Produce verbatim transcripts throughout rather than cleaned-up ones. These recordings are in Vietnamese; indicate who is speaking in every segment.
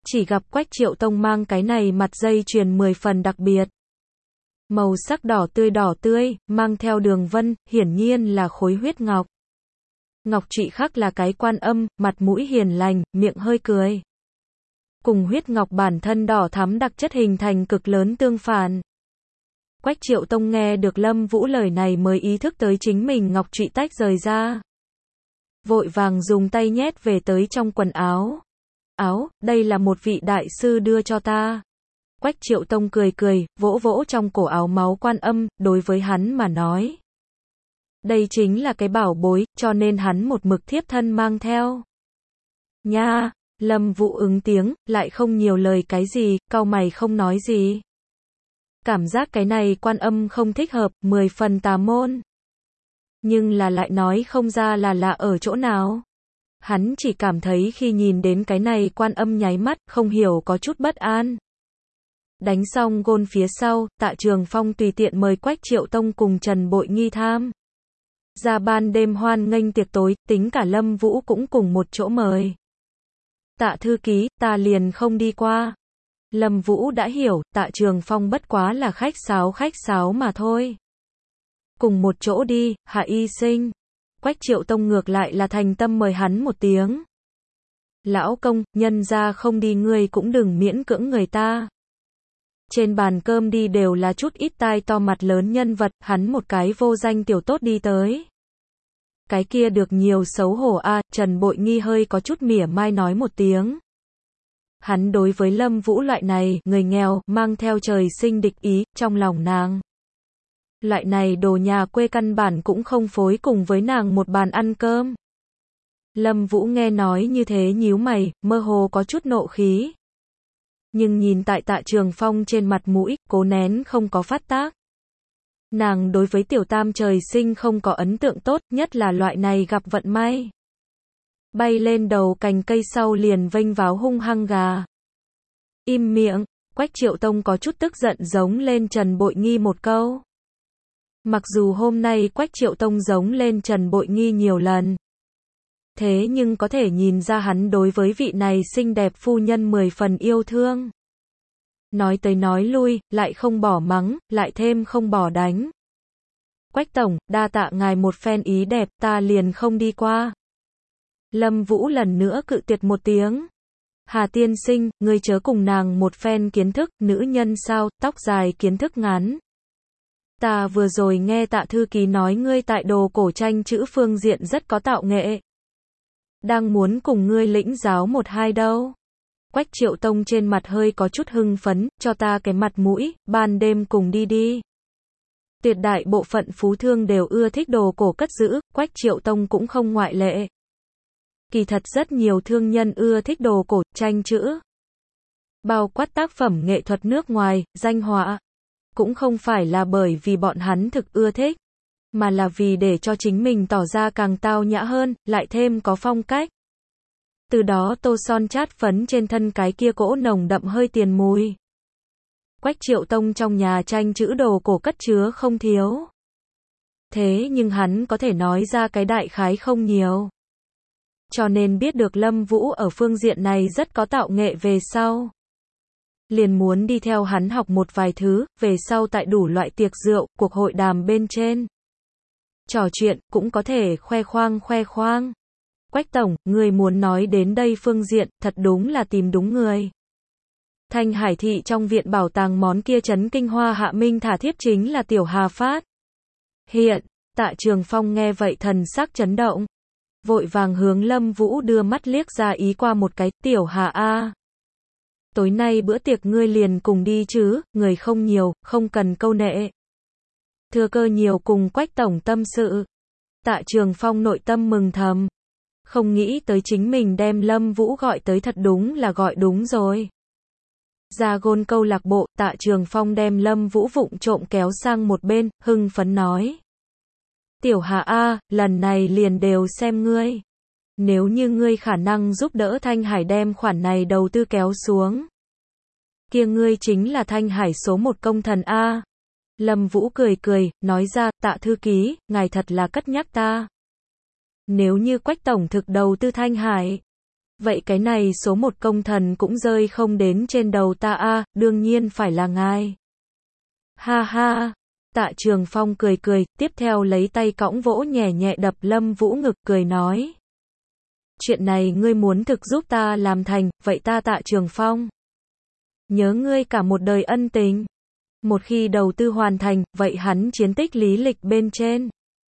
Speaker 1: chỉ gặp Quách Triệu Tông mang cái này mặt dây chuyền mười phần đặc biệt. Màu sắc đỏ tươi đỏ tươi, mang theo đường vân, hiển nhiên là khối huyết ngọc. Ngọc trụy khắc là cái quan âm, mặt mũi hiền lành, miệng hơi cười. Cùng huyết ngọc bản thân đỏ thắm đặc chất hình thành cực lớn tương phản. Quách Triệu Tông nghe được Lâm Vũ lời này mới ý thức tới chính mình ngọc trụy tách rời ra. Vội vàng dùng tay nhét về tới trong quần áo. Áo, đây là một vị đại sư đưa cho ta. Quách Triệu Tông cười cười, vỗ vỗ trong cổ áo máu quan âm, đối với hắn mà nói. Đây chính là cái bảo bối, cho nên hắn một mực thiếp thân mang theo. Nha, Lâm Vũ ứng tiếng, lại không nhiều lời cái gì, cau mày không nói gì. Cảm giác cái này quan âm không thích hợp, mười phần tà môn. Nhưng là lại nói không ra là lạ ở chỗ nào. Hắn chỉ cảm thấy khi nhìn đến cái này quan âm nháy mắt, không hiểu có chút bất an. Đánh xong gôn phía sau, Tạ Trường Phong tùy tiện mời Quách Triệu Tông cùng Trần Bội Nghi tham. Ra ban đêm hoan nghênh tiệc tối, tính cả Lâm Vũ cũng cùng một chỗ mời. Tạ thư ký, ta liền không đi qua. Lâm Vũ đã hiểu, Tạ Trường Phong bất quá là khách sáo khách sáo mà thôi. Cùng một chỗ đi, Hạ Y Sinh. Quách Triệu Tông ngược lại là thành tâm mời hắn một tiếng. Lão công, nhân ra không đi ngươi cũng đừng miễn cưỡng người ta. Trên bàn cơm đi đều là chút ít tai to mặt lớn nhân vật, hắn một cái vô danh tiểu tốt đi tới. Cái kia được nhiều xấu hổ a, à, Trần Bội Nghi hơi có chút mỉa mai nói một tiếng. Hắn đối với Lâm Vũ loại này, người nghèo, mang theo trời sinh địch ý, trong lòng nàng. Loại này đồ nhà quê căn bản cũng không phối cùng với nàng một bàn ăn cơm. Lâm Vũ nghe nói như thế nhíu mày, mơ hồ có chút nộ khí. Nhưng nhìn tại Tạ Trường Phong trên mặt mũi, cố nén không có phát tác. Nàng đối với tiểu tam trời sinh không có ấn tượng tốt, nhất là loại này gặp vận may. Bay lên đầu cành cây sau liền vênh váo hung hăng gà. Im miệng, Quách Triệu Tông có chút tức giận giống lên Trần Bội Nghi một câu. Mặc dù hôm nay Quách Triệu Tông giống lên Trần Bội Nghi nhiều lần. Thế nhưng có thể nhìn ra hắn đối với vị này xinh đẹp phu nhân mười phần yêu thương. Nói tới nói lui, lại không bỏ mắng, lại thêm không bỏ đánh. Quách tổng, đa tạ ngài một phen ý đẹp, ta liền không đi qua. Lâm Vũ lần nữa cự tuyệt một tiếng. Hà tiên sinh, ngươi chớ cùng nàng một phen kiến thức, nữ nhân sao, tóc dài kiến thức ngắn. Ta vừa rồi nghe Tạ thư ký nói ngươi tại đồ cổ tranh chữ phương diện rất có tạo nghệ. Đang muốn cùng ngươi lĩnh giáo một hai đâu. Quách Triệu Tông trên mặt hơi có chút hưng phấn, cho ta cái mặt mũi, ban đêm cùng đi đi. Tuyệt đại bộ phận phú thương đều ưa thích đồ cổ cất giữ, Quách Triệu Tông cũng không ngoại lệ. Kỳ thật rất nhiều thương nhân ưa thích đồ cổ, tranh chữ. Bao quát tác phẩm nghệ thuật nước ngoài, danh họa. Cũng không phải là bởi vì bọn hắn thực ưa thích, mà là vì để cho chính mình tỏ ra càng tao nhã hơn, lại thêm có phong cách. Từ đó tô son chát phấn trên thân cái kia cỗ nồng đậm hơi tiền mùi. Quách Triệu Tông trong nhà tranh chữ đồ cổ cất chứa không thiếu. Thế nhưng hắn có thể nói ra cái đại khái không nhiều. Cho nên biết được Lâm Vũ ở phương diện này rất có tạo nghệ về sau. Liền muốn đi theo hắn học một vài thứ, về sau tại đủ loại tiệc rượu, cuộc hội đàm bên trên. Trò chuyện, cũng có thể khoe khoang khoe khoang. Quách tổng, người muốn nói đến đây phương diện, thật đúng là tìm đúng người. Thanh Hải thị trong viện bảo tàng món kia chấn kinh hoa hạ minh thả thiếp chính là Tiểu Hà phát. Hiện, Tạ Trường Phong nghe vậy thần sắc chấn động. Vội vàng hướng Lâm Vũ đưa mắt liếc ra ý qua một cái, Tiểu Hà a. Tối nay bữa tiệc ngươi liền cùng đi chứ, người không nhiều, không cần câu nệ. Thừa cơ nhiều cùng Quách tổng tâm sự. Tạ Trường Phong nội tâm mừng thầm. Không nghĩ tới chính mình đem Lâm Vũ gọi tới thật đúng là gọi đúng rồi. Ra gôn câu lạc bộ, Tạ Trường Phong đem Lâm Vũ vụng trộm kéo sang một bên, hưng phấn nói. Tiểu Hà a, lần này liền đều xem ngươi. Nếu như ngươi khả năng giúp đỡ Thanh Hải đem khoản này đầu tư kéo xuống. Kia ngươi chính là Thanh Hải số một công thần a. Lâm Vũ cười cười, nói ra, Tạ thư ký, ngài thật là cất nhắc ta. Nếu như Quách tổng thực đầu tư Thanh Hải, Vậy cái này số một công thần cũng rơi không đến trên đầu ta a, đương nhiên phải là ngài. Ha ha. Tạ Trường Phong cười cười, tiếp theo lấy tay cõng vỗ nhẹ nhẹ đập Lâm Vũ ngực, cười nói. Chuyện này ngươi muốn thực giúp ta làm thành, vậy ta Tạ Trường Phong nhớ ngươi cả một đời ân tình. Một khi đầu tư hoàn thành, vậy hắn chiến tích lý lịch bên trên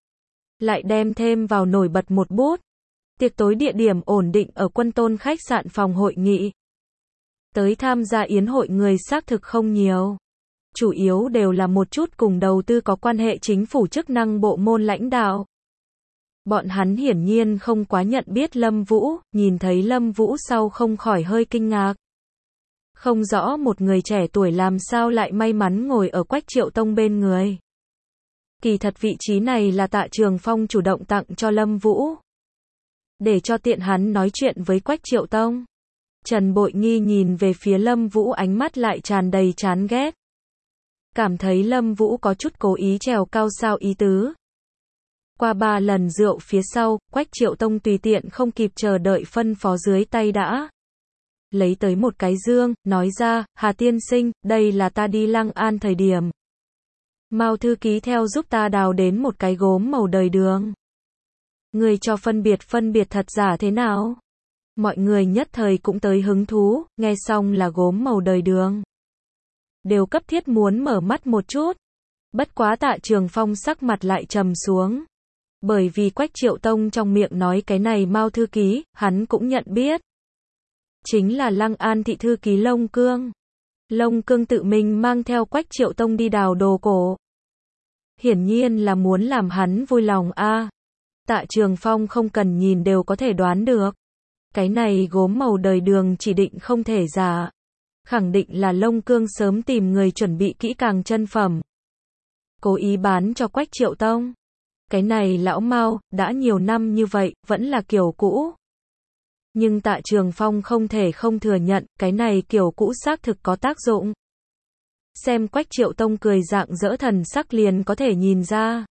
Speaker 1: lại đem thêm vào nổi bật một bút. Tiệc tối địa điểm ổn định ở Quân Tôn khách sạn phòng hội nghị. Tới tham gia yến hội người xác thực không nhiều. Chủ yếu đều là một chút cùng đầu tư có quan hệ chính phủ chức năng bộ môn lãnh đạo. Bọn hắn hiển nhiên không quá nhận biết Lâm Vũ, nhìn thấy Lâm Vũ sau không khỏi hơi kinh ngạc. Không rõ một người trẻ tuổi làm sao lại may mắn ngồi ở Quách Triệu Tông bên người. Kỳ thật vị trí này là Tạ Trường Phong chủ động tặng cho Lâm Vũ, để cho tiện hắn nói chuyện với Quách Triệu Tông. Trần Bội Nghi nhìn về phía Lâm Vũ, ánh mắt lại tràn đầy chán ghét. Cảm thấy Lâm Vũ có chút cố ý trèo cao sao ý tứ. Qua ba lần rượu phía sau, Quách Triệu Tông tùy tiện không kịp chờ đợi phân phó dưới tay đã lấy tới một cái dương, nói ra, Hà tiên sinh, đây là ta đi Lăng An thời điểm. Mao thư ký theo giúp ta đào đến một cái gốm màu đời đường. Người cho phân biệt phân biệt thật giả thế nào? Mọi người nhất thời cũng tới hứng thú, nghe xong là gốm màu đời đường. Đều cấp thiết muốn mở mắt một chút. Bất quá Tạ Trường Phong sắc mặt lại trầm xuống. Bởi vì Quách Triệu Tông trong miệng nói cái này Mao thư ký, hắn cũng nhận biết. Chính là Lăng An thị thư ký Lông Cương. Lông Cương tự mình mang theo Quách Triệu Tông đi đào đồ cổ. Hiển nhiên là muốn làm hắn vui lòng a. À. Tạ Trường Phong không cần nhìn đều có thể đoán được. Cái này gốm màu đời đường chỉ định không thể giả. Khẳng định là Lông Cương sớm tìm người chuẩn bị kỹ càng chân phẩm. Cố ý bán cho Quách Triệu Tông. Cái này lão Mao, đã nhiều năm như vậy, vẫn là kiểu cũ. Nhưng Tạ Trường Phong không thể không thừa nhận, cái này kiểu cũ xác thực có tác dụng. Xem Quách Triệu Tông cười rạng rỡ thần sắc liền có thể nhìn ra.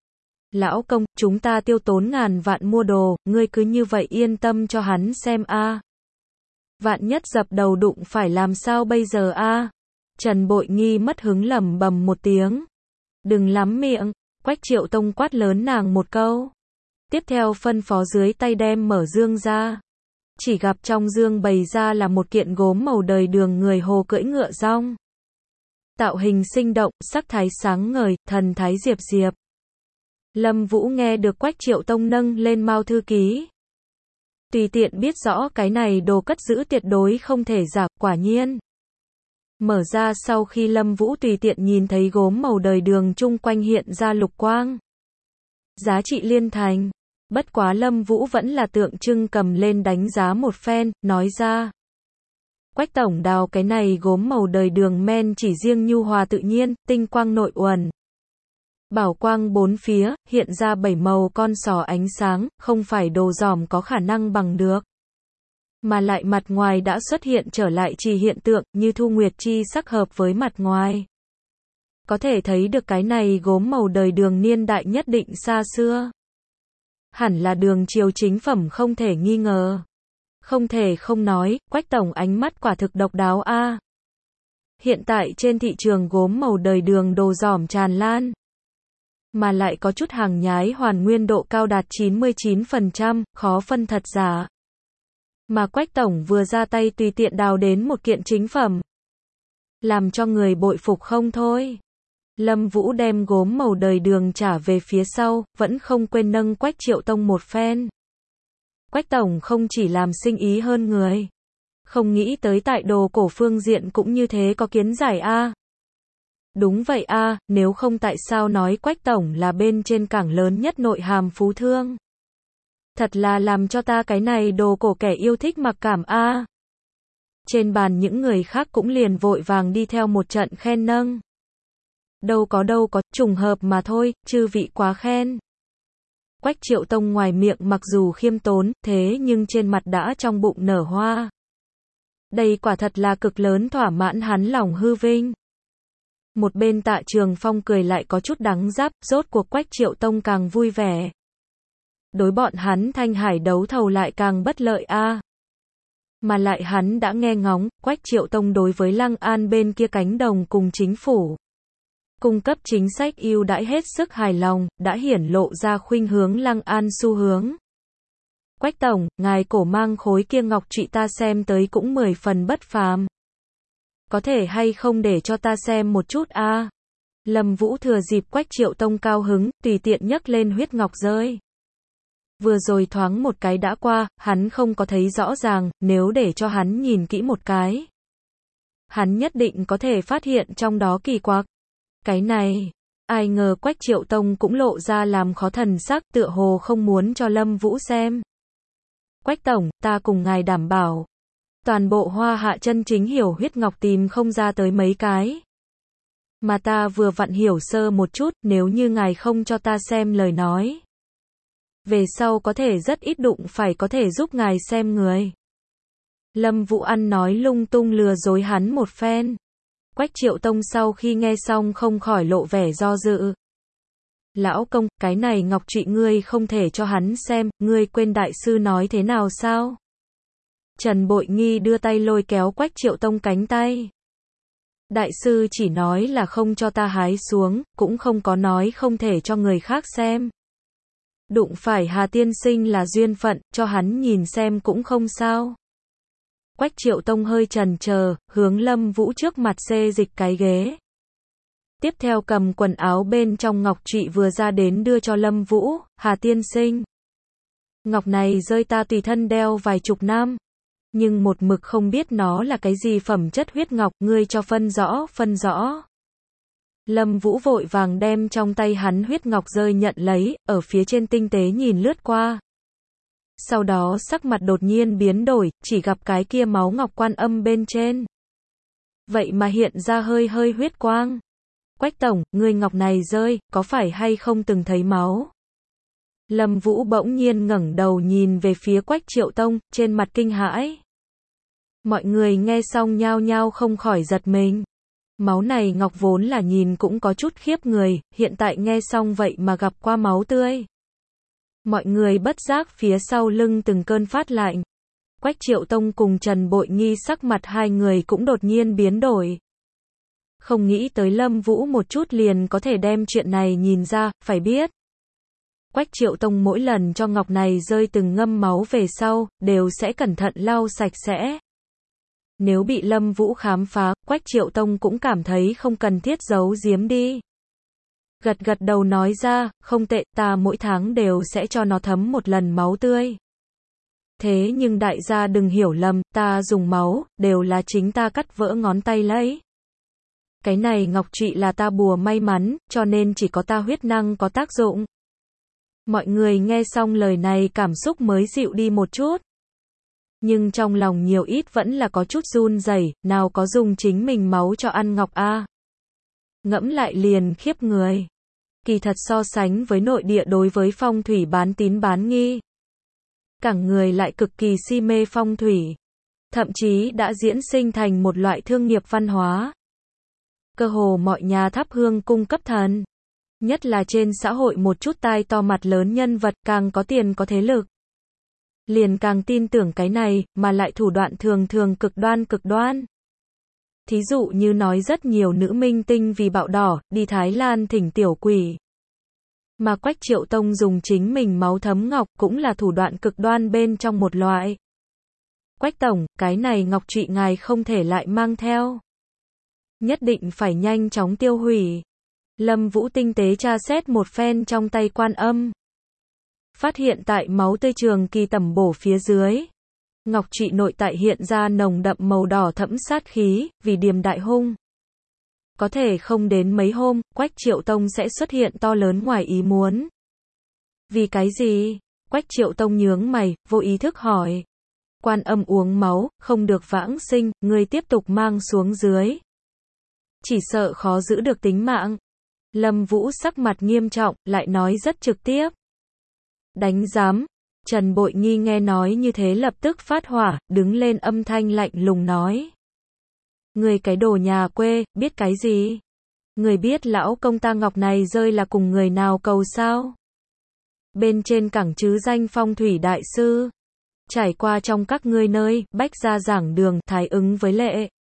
Speaker 1: Lão công, chúng ta tiêu tốn ngàn vạn mua đồ, ngươi cứ như vậy yên tâm cho hắn xem a. À. Vạn nhất dập đầu đụng phải làm sao bây giờ a? À? Trần Bội Nghi mất hứng lẩm bẩm một tiếng. Đừng lắm miệng, Quách Triệu Tông quát lớn nàng một câu. Tiếp theo phân phó dưới tay đem mở dương ra. Chỉ gặp trong dương bày ra là một kiện gốm màu đời đường người Hồ cưỡi ngựa rong. Tạo hình sinh động, sắc thái sáng ngời, thần thái diệp diệp. Lâm Vũ nghe được Quách Triệu Tông nâng lên Mao thư ký. Tùy tiện biết rõ cái này đồ cất giữ tuyệt đối không thể giả, quả nhiên. Mở ra sau khi Lâm Vũ tùy tiện nhìn thấy gốm màu đời đường chung quanh hiện ra lục quang. Giá trị liên thành. Bất quá Lâm Vũ vẫn là tượng trưng cầm lên đánh giá một phen, nói ra. Quách tổng đào cái này gốm màu đời đường men chỉ riêng nhu hòa tự nhiên, tinh quang nội uẩn. Bảo quang bốn phía, hiện ra bảy màu con sò ánh sáng, không phải đồ giòm có khả năng bằng được. Mà lại mặt ngoài đã xuất hiện trở lại trì hiện tượng, như thu nguyệt chi sắc hợp với mặt ngoài. Có thể thấy được cái này gốm màu đời đường niên đại nhất định xa xưa. Hẳn là đường triều chính phẩm không thể nghi ngờ. Không thể không nói, Quách tổng ánh mắt quả thực độc đáo a. À. Hiện tại trên thị trường gốm màu đời đường đồ giòm tràn lan. Mà lại có chút hàng nhái hoàn nguyên độ cao đạt chín mươi chín phần trăm, khó phân thật giả. Mà Quách tổng vừa ra tay tùy tiện đào đến một kiện chính phẩm. Làm cho người bội phục không thôi. Lâm Vũ đem gốm màu đời đường trả về phía sau, vẫn không quên nâng Quách Triệu Tông một phen. Quách tổng không chỉ làm sinh ý hơn người. Không nghĩ tới tại đồ cổ phương diện cũng như thế có kiến giải a. À. Đúng vậy a, à, nếu không tại sao nói Quách tổng là bên trên cảng lớn nhất nội hàm phú thương. Thật là làm cho ta cái này đồ cổ kẻ yêu thích mặc cảm a. À. Trên bàn những người khác cũng liền vội vàng đi theo một trận khen nâng. Đâu có đâu có, trùng hợp mà thôi, chư vị quá khen. Quách Triệu Tông ngoài miệng mặc dù khiêm tốn, thế nhưng trên mặt đã trong bụng nở hoa. Đây quả thật là cực lớn thỏa mãn hắn lòng hư vinh. Một bên Tạ Trường Phong cười lại có chút đắng giáp, rốt cuộc Quách Triệu Tông càng vui vẻ. Đối bọn hắn Thanh Hải đấu thầu lại càng bất lợi a. À. Mà lại hắn đã nghe ngóng, Quách Triệu Tông đối với Lăng An bên kia cánh đồng cùng chính phủ cung cấp chính sách ưu đãi hết sức hài lòng, đã hiển lộ ra khuynh hướng Lăng An xu hướng. Quách tổng, ngài cổ mang khối kia ngọc trụy ta xem tới cũng mười phần bất phàm. Có thể hay không để cho ta xem một chút a? À? Lâm Vũ thừa dịp Quách Triệu Tông cao hứng, tùy tiện nhấc lên huyết ngọc rơi. Vừa rồi thoáng một cái đã qua, hắn không có thấy rõ ràng, nếu để cho hắn nhìn kỹ một cái, hắn nhất định có thể phát hiện trong đó kỳ quặc. Cái này, ai ngờ Quách Triệu Tông cũng lộ ra làm khó thần sắc, tựa hồ không muốn cho Lâm Vũ xem. Quách tổng, ta cùng ngài đảm bảo, toàn bộ Hoa Hạ chân chính hiểu huyết ngọc tìm không ra tới mấy cái. Mà ta vừa vặn hiểu sơ một chút, nếu như ngài không cho ta xem lời nói, về sau có thể rất ít đụng phải có thể giúp ngài xem người. Lâm Vũ ăn nói lung tung lừa dối hắn một phen. Quách Triệu Tông sau khi nghe xong không khỏi lộ vẻ do dự. Lão công, cái này ngọc trụy ngươi không thể cho hắn xem, ngươi quên đại sư nói thế nào sao? Trần Bội Nghi đưa tay lôi kéo Quách Triệu Tông cánh tay. Đại sư chỉ nói là không cho ta hái xuống, cũng không có nói không thể cho người khác xem. Đụng phải Hà tiên sinh là duyên phận, cho hắn nhìn xem cũng không sao. Quách Triệu Tông hơi chần chờ, hướng Lâm Vũ trước mặt xê dịch cái ghế. Tiếp theo cầm quần áo bên trong ngọc trụy vừa ra đến đưa cho Lâm Vũ, Hà tiên sinh. Ngọc này rơi ta tùy thân đeo vài chục năm, nhưng một mực không biết nó là cái gì phẩm chất huyết ngọc, ngươi cho phân rõ, phân rõ. Lâm Vũ vội vàng đem trong tay hắn huyết ngọc rơi nhận lấy, ở phía trên tinh tế nhìn lướt qua. Sau đó sắc mặt đột nhiên biến đổi, chỉ gặp cái kia máu ngọc quan âm bên trên. Vậy mà hiện ra hơi hơi huyết quang. Quách tổng, người ngọc này rơi, có phải hay không từng thấy máu? Lâm Vũ bỗng nhiên ngẩng đầu nhìn về phía Quách Triệu Tông, trên mặt kinh hãi. Mọi người nghe xong nhao nhao không khỏi giật mình. Máu này ngọc vốn là nhìn cũng có chút khiếp người, hiện tại nghe xong vậy mà gặp qua máu tươi. Mọi người bất giác phía sau lưng từng cơn phát lạnh. Quách Triệu Tông cùng Trần Bội Nghi sắc mặt hai người cũng đột nhiên biến đổi. Không nghĩ tới Lâm Vũ một chút liền có thể đem chuyện này nhìn ra, phải biết. Quách Triệu Tông mỗi lần cho ngọc này rơi từng ngâm máu về sau, đều sẽ cẩn thận lau sạch sẽ. Nếu bị Lâm Vũ khám phá, Quách Triệu Tông cũng cảm thấy không cần thiết giấu giếm đi. Gật gật đầu nói ra, không tệ, ta mỗi tháng đều sẽ cho nó thấm một lần máu tươi. Thế nhưng đại gia đừng hiểu lầm, ta dùng máu, đều là chính ta cắt vỡ ngón tay lấy. Cái này ngọc trụy là ta bùa may mắn, cho nên chỉ có ta huyết năng có tác dụng. Mọi người nghe xong lời này cảm xúc mới dịu đi một chút. Nhưng trong lòng nhiều ít vẫn là có chút run rẩy, nào có dùng chính mình máu cho ăn ngọc a. Ngẫm lại liền khiếp người. Kỳ thật so sánh với nội địa đối với phong thủy bán tín bán nghi, cảng người lại cực kỳ si mê phong thủy. Thậm chí đã diễn sinh thành một loại thương nghiệp văn hóa. Cơ hồ mọi nhà thắp hương cung cấp thần. Nhất là trên xã hội một chút tai to mặt lớn nhân vật càng có tiền có thế lực. Liền càng tin tưởng cái này, mà lại thủ đoạn thường thường cực đoan cực đoan. Thí dụ như nói rất nhiều nữ minh tinh vì bạo đỏ, đi Thái Lan thỉnh tiểu quỷ. Mà Quách Triệu Tông dùng chính mình máu thấm ngọc cũng là thủ đoạn cực đoan bên trong một loại. Quách tổng, cái này ngọc trụy ngài không thể lại mang theo. Nhất định phải nhanh chóng tiêu hủy. Lâm Vũ tinh tế tra xét một phen trong tay quan âm. Phát hiện tại máu tươi trường kỳ tẩm bổ phía dưới. Ngọc trụy nội tại hiện ra nồng đậm màu đỏ thẫm sát khí, vì điềm đại hung. Có thể không đến mấy hôm, Quách Triệu Tông sẽ xuất hiện to lớn ngoài ý muốn. Vì cái gì? Quách Triệu Tông nhướng mày, vô ý thức hỏi. Quan âm uống máu, không được vãng sinh, ngươi tiếp tục mang xuống dưới. Chỉ sợ khó giữ được tính mạng. Lâm Vũ sắc mặt nghiêm trọng, lại nói rất trực tiếp. Đánh giám. Trần Bội Nghi nghe nói như thế lập tức phát hỏa, đứng lên âm thanh lạnh lùng nói. Người cái đồ nhà quê, biết cái gì? Người biết lão công ta ngọc này rơi là cùng người nào cầu sao? Bên trên cẳng chứ danh phong thủy đại sư. trải qua trong các ngươi nơi, bách gia giảng đường, thái ứng với lệ.